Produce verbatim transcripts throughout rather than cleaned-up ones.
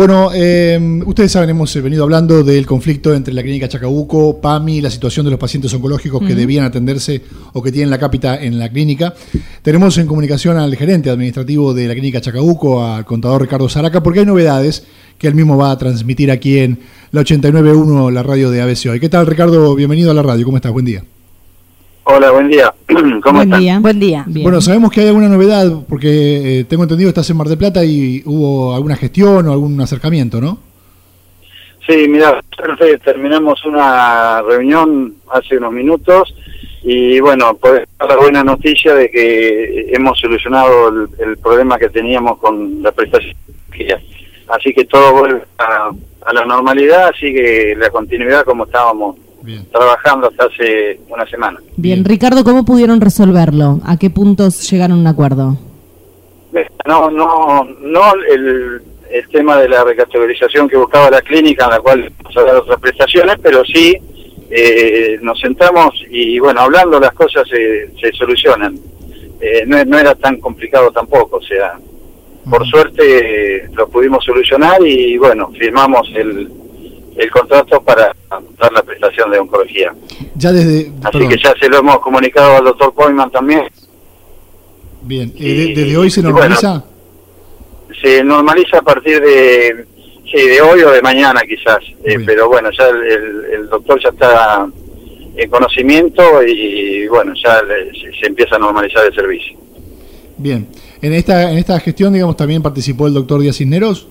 bueno, eh, ustedes saben, hemos venido hablando del conflicto entre la clínica Chacabuco, PAMI, la situación de los pacientes oncológicos uh-huh. que debían atenderse o que tienen la cápita en la clínica. Tenemos en comunicación al gerente administrativo de la clínica Chacabuco, al contador Ricardo Zaraca, porque hay novedades que él mismo va a transmitir aquí en la ochenta y nueve punto uno, la radio de A B C hoy. ¿Qué tal, Ricardo? Bienvenido a la radio. ¿Cómo estás? Buen día. Hola, buen día. ¿Cómo buen están? Día. Buen día. Bien. Bueno, sabemos que hay alguna novedad, porque eh, tengo entendido que estás en Mar del Plata y hubo alguna gestión o algún acercamiento, ¿no? Sí, mira, terminamos una reunión hace unos minutos y bueno, pues la buena noticia de que hemos solucionado el, el problema que teníamos con la prestación. Así que todo vuelve a, a la normalidad, sigue la continuidad como estábamos Bien. trabajando hasta hace una semana. Bien, Ricardo, ¿cómo pudieron resolverlo? ¿A qué puntos llegaron a un acuerdo? No, no, no el, el tema de la recategorización que buscaba la clínica, en la cual vamos a dar otras prestaciones, pero sí eh, nos sentamos y bueno, hablando las cosas se, se solucionan. Eh, no, no era tan complicado tampoco, o sea, por uh-huh. suerte eh, lo pudimos solucionar y bueno, firmamos el el contrato para dar la prestación de oncología. Ya desde, Así perdón. que ya se lo hemos comunicado al doctor Poyman también. Bien, y, ¿desde hoy se normaliza? Bueno, se normaliza a partir de, sí, de hoy o de mañana quizás, eh, pero bueno, ya el, el, el doctor ya está en conocimiento y bueno, ya le, se, se empieza a normalizar el servicio. Bien, en esta en esta gestión, digamos, también participó el doctor Díaz Cisneros.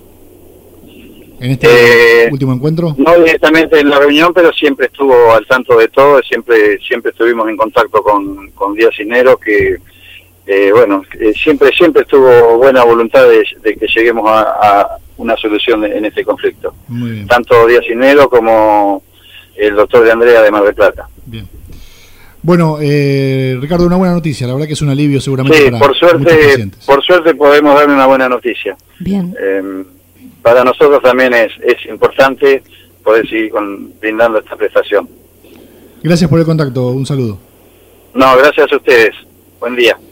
¿En este eh, último encuentro? No directamente en la reunión, pero siempre estuvo al tanto de todo, siempre siempre estuvimos en contacto con, con Díaz Cisneros, que eh, bueno, eh, siempre siempre estuvo buena voluntad de, de que lleguemos a, a una solución en este conflicto. Muy bien. Tanto Díaz Cisneros como el doctor de Andrea de Mar del Plata. Bien. Bueno, eh, Ricardo, una buena noticia, la verdad que es un alivio seguramente sí, para por suerte, muchos pacientes. por suerte podemos darle una buena noticia. Bien. Eh, Para nosotros también es, es importante poder seguir con, brindando esta prestación. Gracias por el contacto, un saludo. No, gracias a ustedes. Buen día.